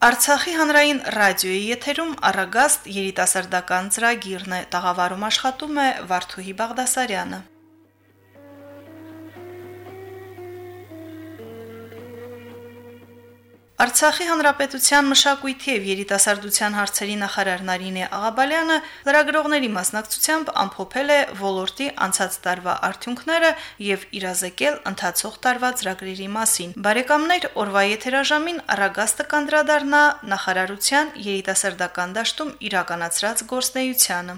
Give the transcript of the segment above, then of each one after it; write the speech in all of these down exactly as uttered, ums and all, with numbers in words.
Արցախի հանրային ռադիոյի եթերում առագաստ երիտասարդական ծրագիրն է, տաղավարում աշխատում է Վարդուհի Բաղդասարյանը։ Արցախի հանրապետության մշակույթի եւ երիտասարդության հարցերի նախարար Նարինե Աղաբալյանը լրագրողների մասնակցությամբ ամփոփել է ոլորտի անցած տարվա արդյունքները եւ իրազեկել ընթացող տարվա ծրագրերի մասին։ Բարեկամներ, օրվա եթերաժամին առագաստը կանդրադառնա նախարարության երիտասարդական դաշտում իրականացրած գործունեությանը։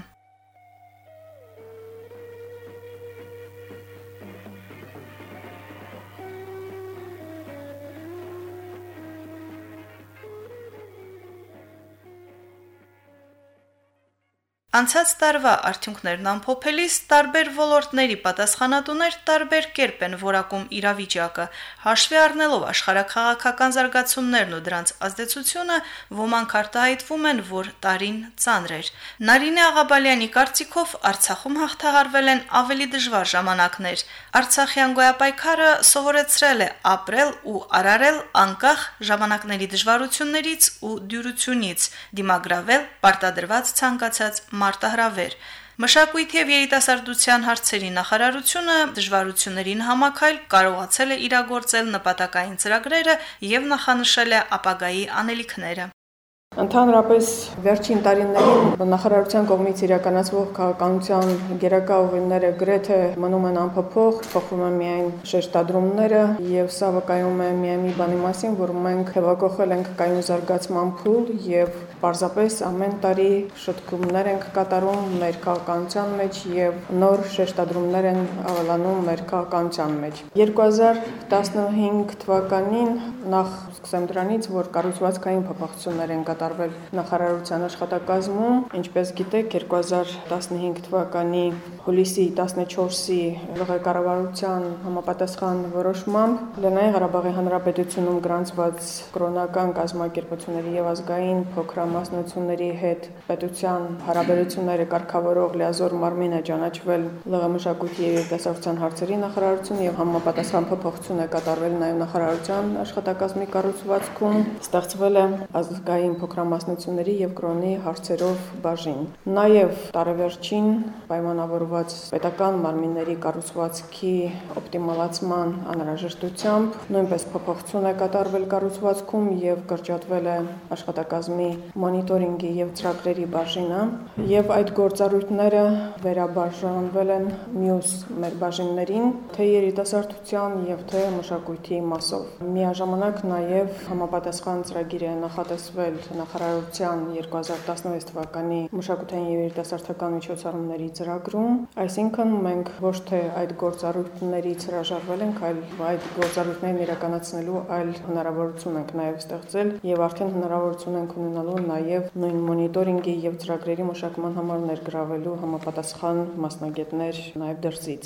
Անցած տարվա արդյունքներն ամփոփելիս տարբեր ոլորտների պատասխանատուներ տարբեր կերպ են որակում իրավիճակը, հաշվի առնելով աշխարհաքաղաքական զարգացումներն ու դրանց ազդեցությունը, ոմանք արտահայտվում են, որ տարին ծանր էր։ Նարինե Աղաբալյանի կարծիքով Արցախում հաղթահարվել են ավելի դժվար ժամանակներ։ Արցախյան գոյապայքարը սովորեցրել է ապրել ու արարել անկախ ժամանակների դժվարություններից ու դյուրությունից, դիմագրավել պարտադրված ցանկացած մարտահրավեր։ Մշակույթի եւ երիտասարդության հարցերի նախարարությունը դժվարություններին համակայլ կարողացել է իրագործել նպատակային ծրագրերը եւ նախանշել է ապագայի անելիքները։ Ընդհանրապես վերջին տարիներին նախարարության կողմից իրականացվող քաղաքականության գերակա ուղիները գրեթե մնում են անփոփոխ, փոխվում են միայն շեշտադրումները եւ սա վկայում է միայն մի բանի մասին, որ մենք հեղափոխել ենք կայուն զարգացման փուլ եւ պարզապես ամեն տարի շտկումներ ենք կատարում մեր քաղաքականության մեջ եւ նոր շեշտադրումներ են ավելանում մեր քաղաքականության մեջ։ երկու հազար տասնհինգ թվականին նախ սկսեմ դրանից, որ կառուցվածքային փոփոխություններ են կատարվել նախարարության աշխատակազմում, ինչպես գիտեք, երկու հազար տասնհինգ թվականի հուլիսի տասնչորսի ղեկավարության համապատասխան որոշմամբ Լեռնային Ղարաբաղի Հանրապետությունում գրանցված կրոնական կազմակերպությունների եւ ազգային փոքրամասնությունների հետ պետության հարաբերությունները կարգավորող լիազոր մարմին է ճանաչվել ԼՂ մշակույթի եւ երիտասարդության հարցերի նախարարություն եւ համապատասխան փոփոխություն է կատարվել նաեւ նախարարության աշխատակազմի կառուցվածքում, ստեղծվել է ազգային փոքրամասնությունների եւ կրոնի հարցերով բաժին։ Նաեւ տարեվերջին պայմանավորված պետական մարմինների կառուցվածքի օպտիմալացման անհրաժեշտությամբ նույնպես փոփոխություն է կատարվել կառուցվածքում եւ կրճատվել է աշխատակազմի մոնիտորինգի եւ ծրագրերի բաժինը եւ այդ գործառույթները վերաբաժանվել են մյուս մեր բաժիններին, թե երիտասարդության եւ թե մշակույթի մասով։ Միաժամանակ նաեւ համապատասխան ծրագիր է նախատեսվել նախարարության երկու հազար տասնվեց թվականի մշակութային եւ երիտասարդական միջոցառումների ծրագրում, այսինքն մենք ոչ թե այդ գործառույթներից հրաժարվել ենք, այլ այդ գործառույթներն իրականացնելու այլ հնարավորություն ենք նաեւ ստեղծել եւ արդեն հնարավորություն ենք ունենալու նաեւ նույն մոնիտորինգի եւ ծրագրերի մշակման համար ներգրավելու համապատասխան մասնագետներ նաեւ դրսից։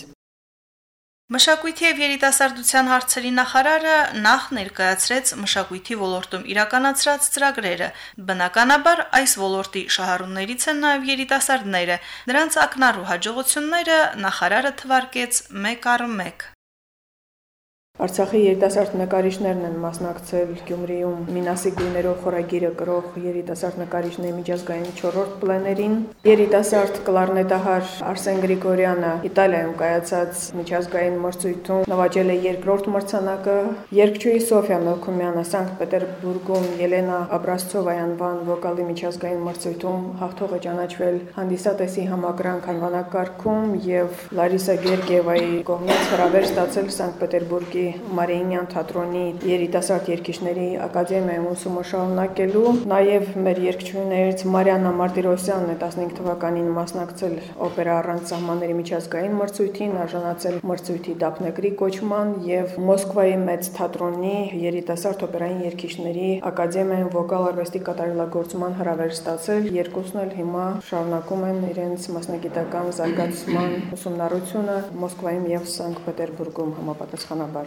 Մշակույթի եւ երիտասարդության հարցերի նախարարը նախ ներկայացրեց մշակույթի ոլորտում իրականացրած ծրագրերը։ Բնականաբար այս ոլորտի շահառուներից են նաեւ երիտասարդները։ Նրանց ակնառու հաջողությունները նախարարը թվարկեց մեկ առ մեկ։ Արցախի երիտասարդ նկարիչներն են մասնակցել Գյումրիում Մինասի գույներով խորագիրը կրող երիտասարդ նկարիչների միջազգային չորրորդ պլեներին։ Երիտասարդ կլարնետահար Արսեն Գրիգորյանը Իտալիայում կայացած միջազգային մրցույթում նվաճել է երկրորդ մրցանակը։ Երգչուհի Սոֆիա Մելքումյանը Սանկտ Պետերբուրգում Ելենա Աբրասցովայի անվան վոկալի միջազգային մրցույթում հաղթող է ճանաչվել հանդիսատեսի համակրանք անվանակարգում եւ Լարիսա Գերգիևայի կողմից հրավեր ստացել Սանկտ Պետերբուրգի Մարիինյան թատրոնի երիտասարդ երգիչների ակադեմիայում ուսումը շարունակելու, նաև մեր երգչուհիներից Մարիաննա Մարտիրոսյանն է տասնհինգ թվականին մասնակցել օպերա առանց սահմանների միջազգային մրցույթին, արժանացել մրցույթի դափնեկրի կոչման եւ Մոսկվայի մեծ թատրոնի երիտասարդ օպերային երգիչների ակադեմիայում վոկալ արվեստի կատարելագործման հրավեր ստացել։ Երկուսն էլ հիմա շարունակում են իրենց մասնագիտական զարգացման ուսումնառությունը Մոսկվայում եւ Սանկտ Պետերբուրգում համապատասխանաբար։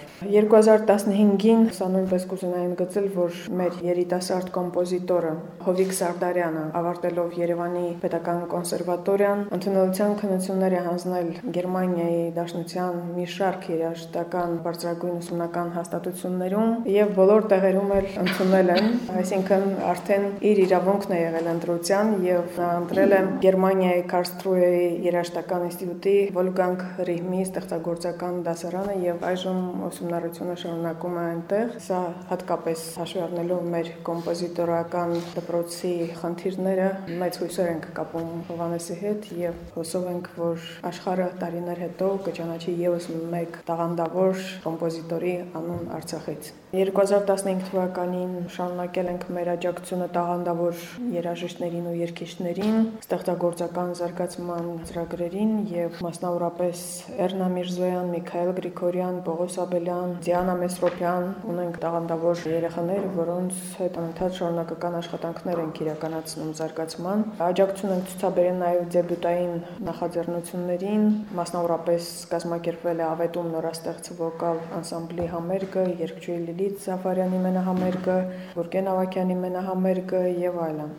երկու հազար տասնհինգին սա նույնպես կուզենային գծել, որ մեր երիտասարդ կոմպոզիտորը Հովիկ Սարդարյանը ավարտելով Երևանի Պետական կոնսերվատորիան ընդունելության քննություններ է հանձնել Գերմանիայի Դաշնության մի շարք երաժշտական բարձրագույն ուսումնական հաստատություններում եւ բոլոր տեղերում էլ ընդունել են, այսինքն արդեն իր իրավունքն է եղել ընտրության եւ նա ընտրել է Գերմանիայի Karlsruhe-ի երաժշտական ինստիտուտի Wolfgang Rihmi ստեղծագործական դասարանը եւ այժմ ուսումնառությունը շարունակում է այնտեղ։ Սա հատկապես հաշվի առնելով մեր կոմպոզիտորական դպրոցի խնդիրները մեծ հույսեր ենք կապում Հովհաննեսի հետ եւ հուսով ենք, որ աշխարհը տարիներ հետո կճանաչի եւս մեկ տաղանդավոր կոմպոզիտորի անուն Արցախից։ երկու հազար տասնհինգ թվականին շարունակել ենք մեր աջակցությունը տաղանդավոր երաժիշտներին ու երգիչներին, ստեղծագործական զարգացման ծրագրերին եւ մասնավորապես Էռնա Միրզոյան, Միքայել Գրիգորյան, Պողոս Աբելյան, Դիանա Մեսրոպյան ունենք տաղանդավոր երեխաներ, որոնց հետ անընդհատ շարունակական աշխատանքներ ենք իրականացնում զարգացման։ Աջակցություն ենք ցուցաբերել նաեւ դեբյուտային նախաձեռնություններին, մասնավորապես կազմակերպվել է Ավետում նորաստեղծ վոկալ անսամբլի համերգը, երգչուհի Լիլիթ Զաֆարյանի մենահամերգը, Գուրգեն Ավագյանի մենահամերգը եւ այլն։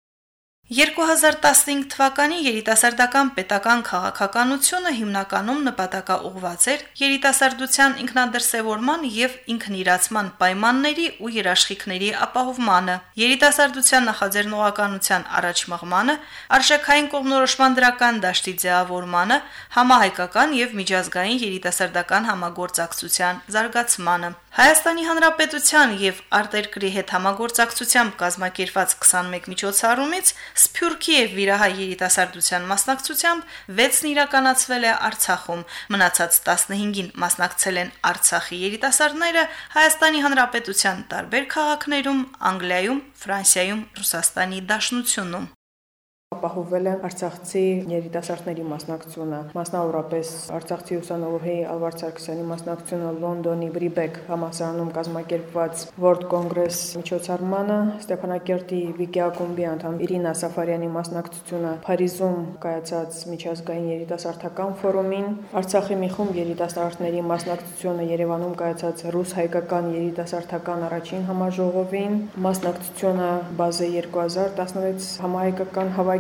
երկու հազար տասնհինգ թվականի երիտասարդական պետական քաղաքականությունը հիմնականում նպատակաուղղված էր երիտասարդության ինքնադրսևորման եւ ինքնիրացման պայմանների ու երաշխիքների ապահովմանը, երիտասարդության նախաձեռնողականության առաջմղմանը, արժեքային կողմնորոշման դրական դաշտի ձևավորմանը, համահայկական եւ միջազգային երիտասարդական համագործակցության զարգացմանը։ Հայաստանի Հանրապետության եւ արտերկրի հետ համագործակցությամբ կազմակերպված քսանմեկ միջոցառումից Սփյուռքի եւ Վիրահայ երիտասարդության մասնակցությամբ վեցն իրականացվել է Արցախում, մնացած տասնհինգին մասնակցել են Արցախի երիտասարդները Հայաստանի Հանրապետության տարբեր քաղաքներում, Անգլիայում, Ֆրանսիայում, Ռուսաստանի Դաշնությունում։ Ապահովել է արցախցի երիտասարդների մասնակցությունը, մասնավորապես արցախցի ուսանողի Ալվարդ Սարգսյանի մասնակցությունը Լոնդոնի Բրիբեկ համալսարանում կազմակերպված World Congress միջոցառմանը, Ստեփանակերտի Վիգի ակումբի անդամ Իրինա Սաֆարյանի մասնակցությունը Փարիզում կայացած միջազգային երիտասարդական ֆորումին, Արցախի մի խումբ երիտասարդների մասնակցությունը Երևանում կայացած ռուս-հայկական երիտասարդական առաջին համաժողովին, մասնակցությունը Բազե երկու հազար տասնվեց համահայկական հավաքի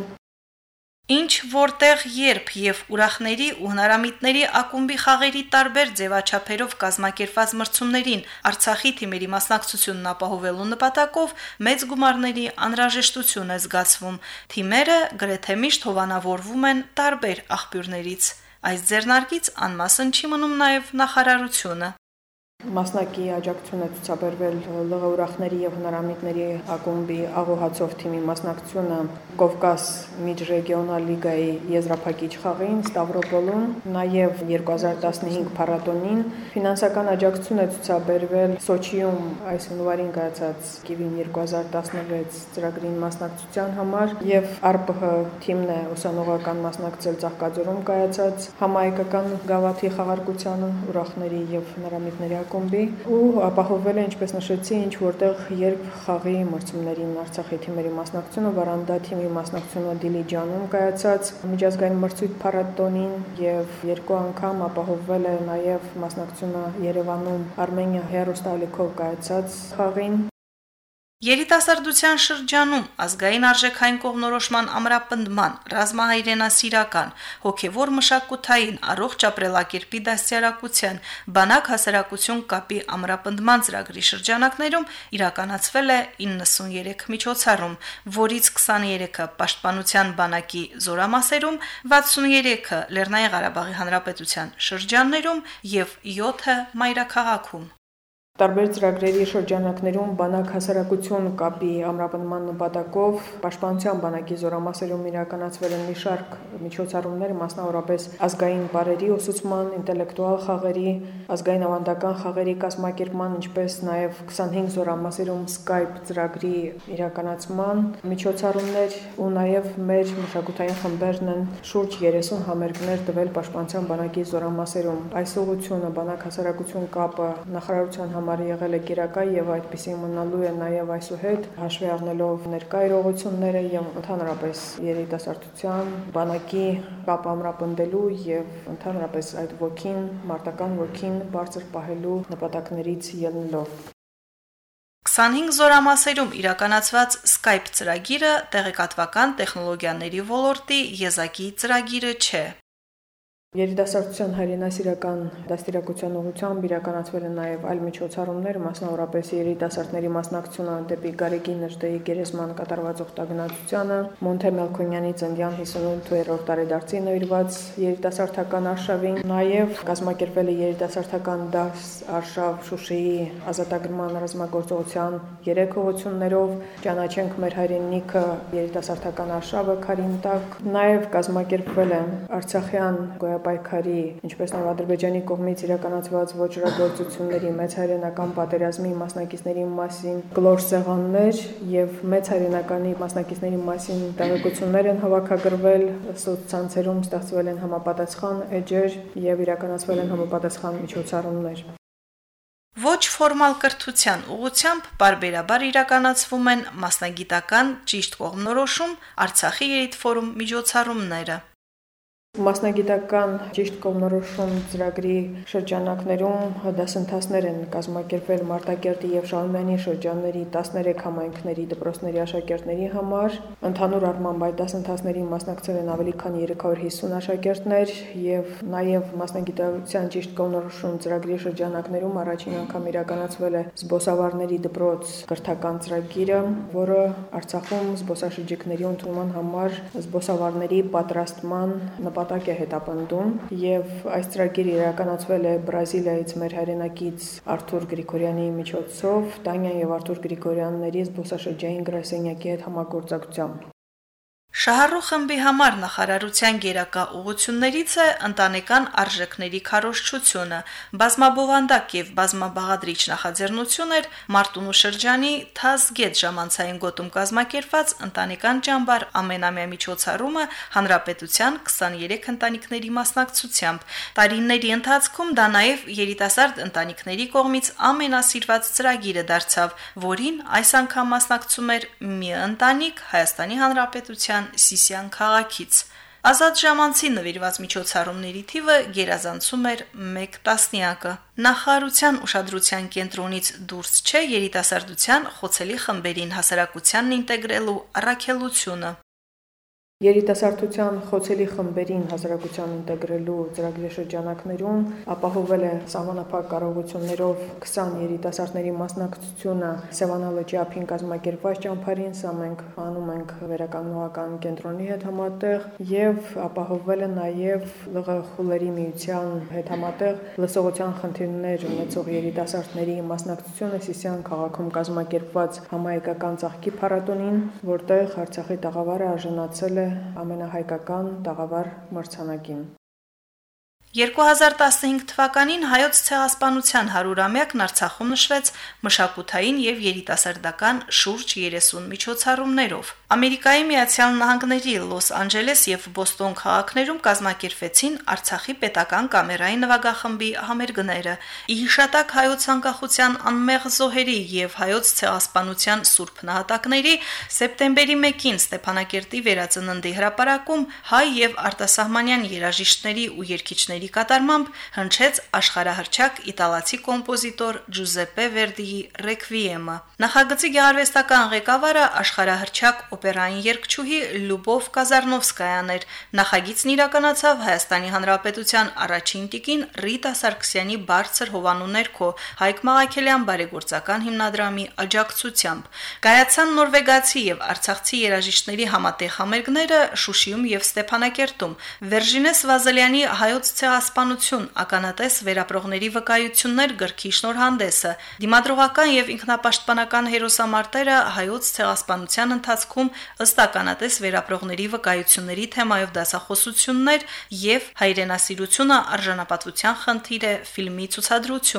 Ինչ, որտեղ, երբ եւ ուրախների ու հնարամիտների ակումբի խաղերի տարբեր ձևաչափերով կազմակերպված մրցումներին Արցախի թիմերի մասնակցությունն ապահովելու նպատակով մեծ գումարների անհրաժեշտություն է զգացվում։ Թիմերը գրեթե միշտ հովանավորվում են տարբեր աղբյուրներից։ Այս ձեռնարկից անմասն չի մնում նաեւ նախարարությունը։ Մասնակի աջակցությունը ցուցաբերվել ԼՂ ուրախների եւ հնարամիտների ակումբի աղոհացով թիմի մասնակցությունը Կովկաս միջրեգիոնալ լիգայի եզրափակիչ խաղին Ստավրոպոլում, նաեւ երկու հազար տասնհինգ փառատոնին ֆինանսական աջակցությունը ցուցաբերվել Սոչիում այս հունվարին կայացած Կիվին երկու հազար տասնվեց ծրագրին մասնակցության համար եւ ԱՌՊՀ թիմն է ուսանողական մասնակցել Ծաղկաձորում կայացած համահայկական գավաթի խաղարկությանը ուրախների եւ հնարամիտների ակումբի ու ապահովել է, ինչպես նշեցի, ինչ որտեղ երբ խաղի մրցումներին Արցախի թիմերի մասնակցությունը Վարանդա թիմի մասնակցությունը Դիլիջանում կայացած միջազգային մրցույթ փառատոնին եւ երկու անգամ ապահովել է նաեւ մասնակցությունը Երևանում Արմենիա հերոստալիքով կայացած խաղին։ Երիտասարդության շրջանում ազգային արժեքային կողմնորոշման ամրապնդման, ռազմահայրենասիրական, հոգևոր մշակութային, առողջ ապրելակերպի դաստիարակության, բանակ հասարակություն կապի ամրապնդման ծրագրի շրջանակներում իրականացվել է իննսուններեք միջոցառում, որից քսաներեքը պաշտպանության բանակի զորամասերում, վաթսուներեքը Լեռնային Ղարաբաղի Հանրապետության շրջաններում եւ յոթը մայրաքաղաքում։ Տարբեր ծրագրերի շրջանակներում բանակ հասարակություն կապի ամրապնդման նպատակով պաշտպանության բանակի զորամասերում իրականացվել են մի շարք միջոցառումներ, մասնավորապես ազգային բարերի ուսուցման, ինտելեկտուալ խաղերի, ազգային ավանդական խաղերի կազմակերպման, ինչպես նաև քսանհինգ զորամասերում Skype ծրագրի իրականացման միջոցառումներ ու նաև մեր մշակութային խմբերն են շուրջ երեսուն համերգներ տվել պաշտպանության բանակի զորամասերում։ Այս ուղղությունը բանակ հասարակություն կապը նախարարության համար եղել է գերակա եւ այդպեսին մնալու է նաեւ այսուհետ, հաշվի առնելով ներկա իրողությունները եւ ընդհանրապես երիտասարդության բանակի կապ ամրապնդելու եւ ընդհանրապես այդ ոգին, մարտական ոգին բարձր պահելու նպատակներից ելնելով։ քսանհինգ զորամասերում իրականացված Skype ծրագիրը տեղեկատվական տեխնոլոգիաների ոլորտի եզակի ծրագիրը չէ։ Երիտասարդության հայրենասիրական դաստիարակության ուղղությամբ իրականացվել են նաև այլ միջոցառումներ, մասնավորապես երիտասարդների մասնակցությունը դեպի Գարեգին Նժդեի գերեզման կատարված օգտագործությանը, Մոնթե Մելքոնյանի ծննդյան հիսունութերորդ տարեդարձի նվիրված երիտասարդական արշավին, նաև կազմակերպվել է երիտասարդական դաս արշավ Շուշիի ազատագրման ռազմագործողության երեք ուղղություններով, ճանաչենք մեր հայրենիքը երիտասարդական արշավը քարին տակ, նաև կազմակերպվել է Արցախյան պայքարի, ինչպես նաև Ադրբեջանի կողմից իրականացված ոչռագործությունների մեծ հայրենական պատերազմի մասնակիցների մասին գլոր սեղաններ եւ մեծ հայրենականի մասնակիցների մասին տեղեկություններ են հավաքագրվել, սոցցանցերում ստեղծվել են համապատասխան էջեր եւ իրականացվել են համապատասխան միջոցառումներ։ Ոչ ֆորմալ կրթության ուղղությամբ բարբերաբար իրականացվում են մասնագիտական ճիշտ կողմնորոշում Արցախի երիտֆորում միջոցառումները։ Մասնագիտական ճիշտ կողմնորոշում ծրագրի շրջանակներում դասընթացներ են կազմակերպվել Մարտակերտի եւ Շահումյանի շրջանների տասներեք համայնքների դպրոցների աշակերտների համար։ Ընդհանուր առմամբ այդ դասընթացներին մասնակցել են ավելի քան երեք հարյուր հիսուն աշակերտներ եւ նաեւ մասնագիտության ճիշտ կողմնորոշում ծրագրի շրջանակներում առաջին անգամ իրականացվել է զբոսավարների դպրոց կրթական ծրագիրը, որը Արցախում զբոսաշրջիկների ընդունման համար զբոսավարների պատրաստման նպատակ է հետապնդում եւ այս ծրագիրը իրականացվել է Բրազիլիայից մեր հայրենակից Արթուր Գրիգորյանի միջոցով, Տանյան եւ Արթուր Գրիգորյանների զբոսաշրջային գրասենյակի հետ համագործակցությամբ։ Շահառու խմբի համար նախարարության գերակա ուղղություններից է ընտանեկան արժեքների քարոզչությունը, բազմաբովանդակ եւ բազմաբաղադրիչ նախաձեռնություններ Մարտունու շրջանի Թազգետ ժամանցային գոտում կազմակերպված ընտանեկան ճամբար ամենամյա միջոցառումը հանրապետության քսաներեք ընտանիքների մասնակցությամբ։ Տարիների ընթացքում դա նաեւ երիտասարդ ընտանիքների կողմից ամենասիրված ծրագիրը դարձավ, որին այս անգամ մասնակցում էր մի ընտանիք Հայաստանի Հանրապետության Սիսիան քաղաքից։ Ազատ ժամանցի նվիրված միջոցառումների թիվը գերազանցում էր մեկ տասնյակը։ Նախարարության ուշադրության կենտրոնից դուրս չէ երիտասարդության խոցելի խմբերին հասարակությանն ինտեգրելու առաքելությունը։ Երիտասարդության խոցելի խմբերին հասարակության ինտեգրելու ծրագրի շրջանակներում ապահովել է սահմանափակ կարողություններով քսան երիտասարդների մասնակցությունը Սևանալոջի ափին կազմակերպված ճամփարին, սա մենք անում ենք վերականգնողական կենտրոնի հետ համատեղ եւ ապահովել է նաեւ ԼՂ խուլերի միության հետ համատեղ լսողության խնդիրներ ունեցող երիտասարդների մասնակցությունը Սիսիան քաղաքում կազմակերպված համահայկական ծաղկի փառատոնին, որտեղ Արցախի տաղավարը արժանացել է ամենահայկական տաղավար մրցանակին։ երկու հազար տասնհինգ թվականին հայոց ցեղասպանության հարյուրամյակն Արցախում նշվեց մշակութային եւ երիտասարդական շուրջ երեսուն միջոցառումներով։ Ամերիկայի Միացյալ Նահանգների Լոս Անջելես եւ Բոստոն քաղաքներում կազմակերպվեցին Արցախի պետական կամերային նվագախմբի համերգները։ Ի հիշատակ հայոց անկախության անմեղ զոհերի եւ հայոց ցեղասպանության սուրբ նահատակների սեպտեմբերի մեկին Ստեփանակերտի վերածննդի հրապարակում հայ եւ արտասահմանյան երաժիշտների ու երգիչների կատարմամբ հնչեց աշխարհահռչակ իտալացի կոմպոզիտոր Ջուզեպպե Վերդիի Ռեկվիեմը։ Նախագծի գեղարվեստական ղեկավարը աշխարհահռչակ օպերային երգչուհի Լյուբով Կազարնովսկայան էր։ Նախագիծն իրականացավ Հայաստանի Հանրապետության առաջին տիկին Ռիտա Սարգսյանի բարձր հովանու ներքո Հայկ Մաղաքելյան բարեգործական հիմնադրամի աջակցությամբ։ Կայացան նորվեգացի եւ արցախցի երաժիշտների համատեղ համերգները Շուշիում եւ Ստեփանակերտում։ Վերժինե Սվազելյանի հայոց ցեղասպանություն ականատես վերապրողների վկայություններ գրքի շնորհանդեսը, դիմադրողական եւ ինքնապաշտպանական հերոսամարտերը հայոց ցեղասպանության ընթացքում ըստ ականատես վերապրողների վկայությունների թեմայով դասախոսություններ եւ հայրենասիրությունը արժանապատվության խնդիր է ֆիլմի ցուցադրությունը։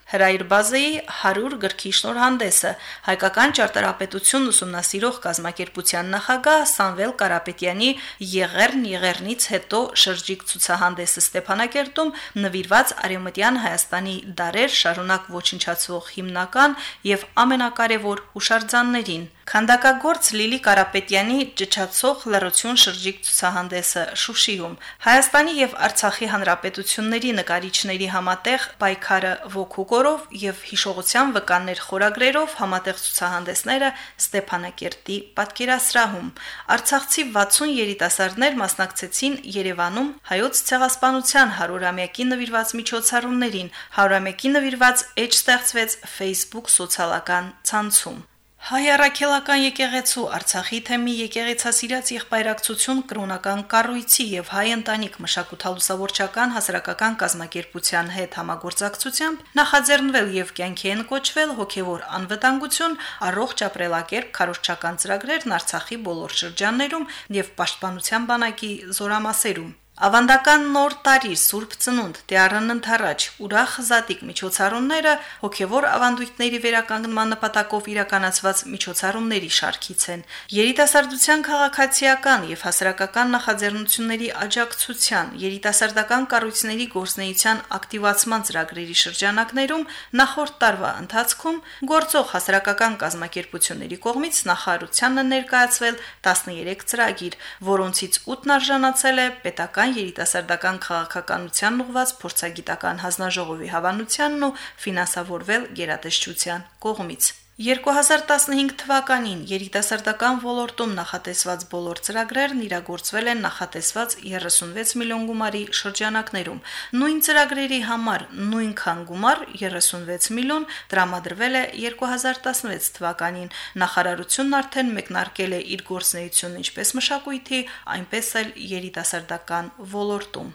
Հրայր բազեի հարյուր գրքի շնորհանդեսը հայկական ճարտարապետությունն ուսումնասիրող կազմակերպության նախագահ Սամվել Կարապետյանի Եղեռն Եղեռնից հետո շրջիկ ցուցահանդեսը Ստեփանակերտում նվիրված Արևմտյան Հայաստանի դարեր շարունակ ոչնչացվող հիմնական եւ ամենակարևոր հուշարձաններին։ Քանդակագործ Լիլի Կարապետյանի Ճչացող լռություն շրջիկ ցուցահանդեսը Շուշիում Հայաստանի եւ Արցախի հանրապետությունների նկարիչների համատեղ պայքարը ոգու կորով եւ հիշողության վկաններ խորագրերով համատեղ ցուցահանդեսները Ստեփանակերտի պատկերասրահում Արցախցի վաթսուն երիտասարդներ մասնակցեցին Երևանում հայոց ցեղասպանության հարյուրամյակի նվիրված միջոցառումներին հարյուրամյակի նվիրված էջ ստեղծվեց Facebook սոցիալական ցանցում Հայ առաքելական եկեղեցու Արցախի թեմի եկեղեցասիրած եղբայրակցություն կրոնական կառույցի եւ հայ ընտանիք մշակութալուսավորչական հասարակական կազմակերպության հետ համագործակցությամբ նախաձեռնվել եւ կյանքի են կոչվել հոգեվոր անվտանգություն, առողջ ապրելակերպ քարոզչական ծրագրերն Արցախի բոլոր շրջաններում եւ պաշտպանության բանակի զորամասերում Ավանդական նոր տարի Սուրբ Ծնունդ Տեառն ընթառաջ ուրախ զատիկ միջոցառումները հոգևոր ավանդույթների վերականգնման նպատակով իրականացված միջոցառումների շարքից են երիտասարդության քաղաքացիական եւ հասարակական նախաձեռնությունների աջակցության երիտասարդական կառույցների գործնեության ակտիվացման ծրագրերի շրջանակներում նախորդ տարվա ընթացքում գործող հասարակական կազմակերպությունների կողմից նախարարությանը ներկայացվել տասներեք ծրագիր որոնցից ութն արժանացել է պետական երիտասարդական քաղաքականության ուղղված փորձագիտական հանձնաժողովի հավանությանն ու ֆինանսավորվել գերատեսչության կողմից երկու հազար տասնհինգ թվականին երիտասարդական ոլորտում նախատեսված բոլոր ծրագրերն իրագործվել են նախատեսված երեսունվեց միլիոն գումարի շրջանակներում նույն ծրագրերի համար նույնքան գումար երեսունվեց միլիոն տրամադրվել է երկու հազար տասնվեց թվականին նախարարությունն արդեն մեկնարկել է իր գործունեությունն ինչպես մշակույթի այնպես էլ երիտասարդական ոլորտում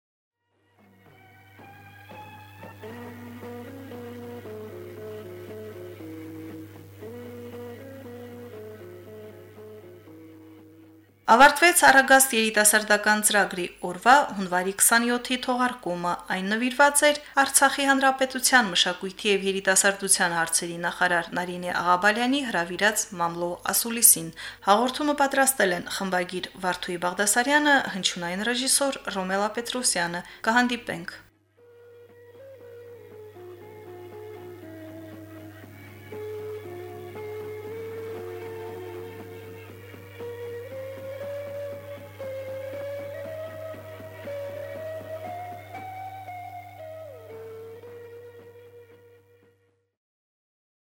Ավարտվեց Արագաստ երիտասարդական ծրագրի օրվա հունվարի քսանյոթի թողարկումը այն նվիրված էր Արցախի հանրապետության մշակույթի եւ երիտասարդության հարցերի նախարար Նարինե Աղաբալյանի հրավիրած մամլո ասուլիսին հաղորդումը պատրաստել են խմբագիր Վարդուհի Բաղդասարյանը հնչյունային ռեժիսոր Ռոմելա Պետրոսյանը կհանդիպենք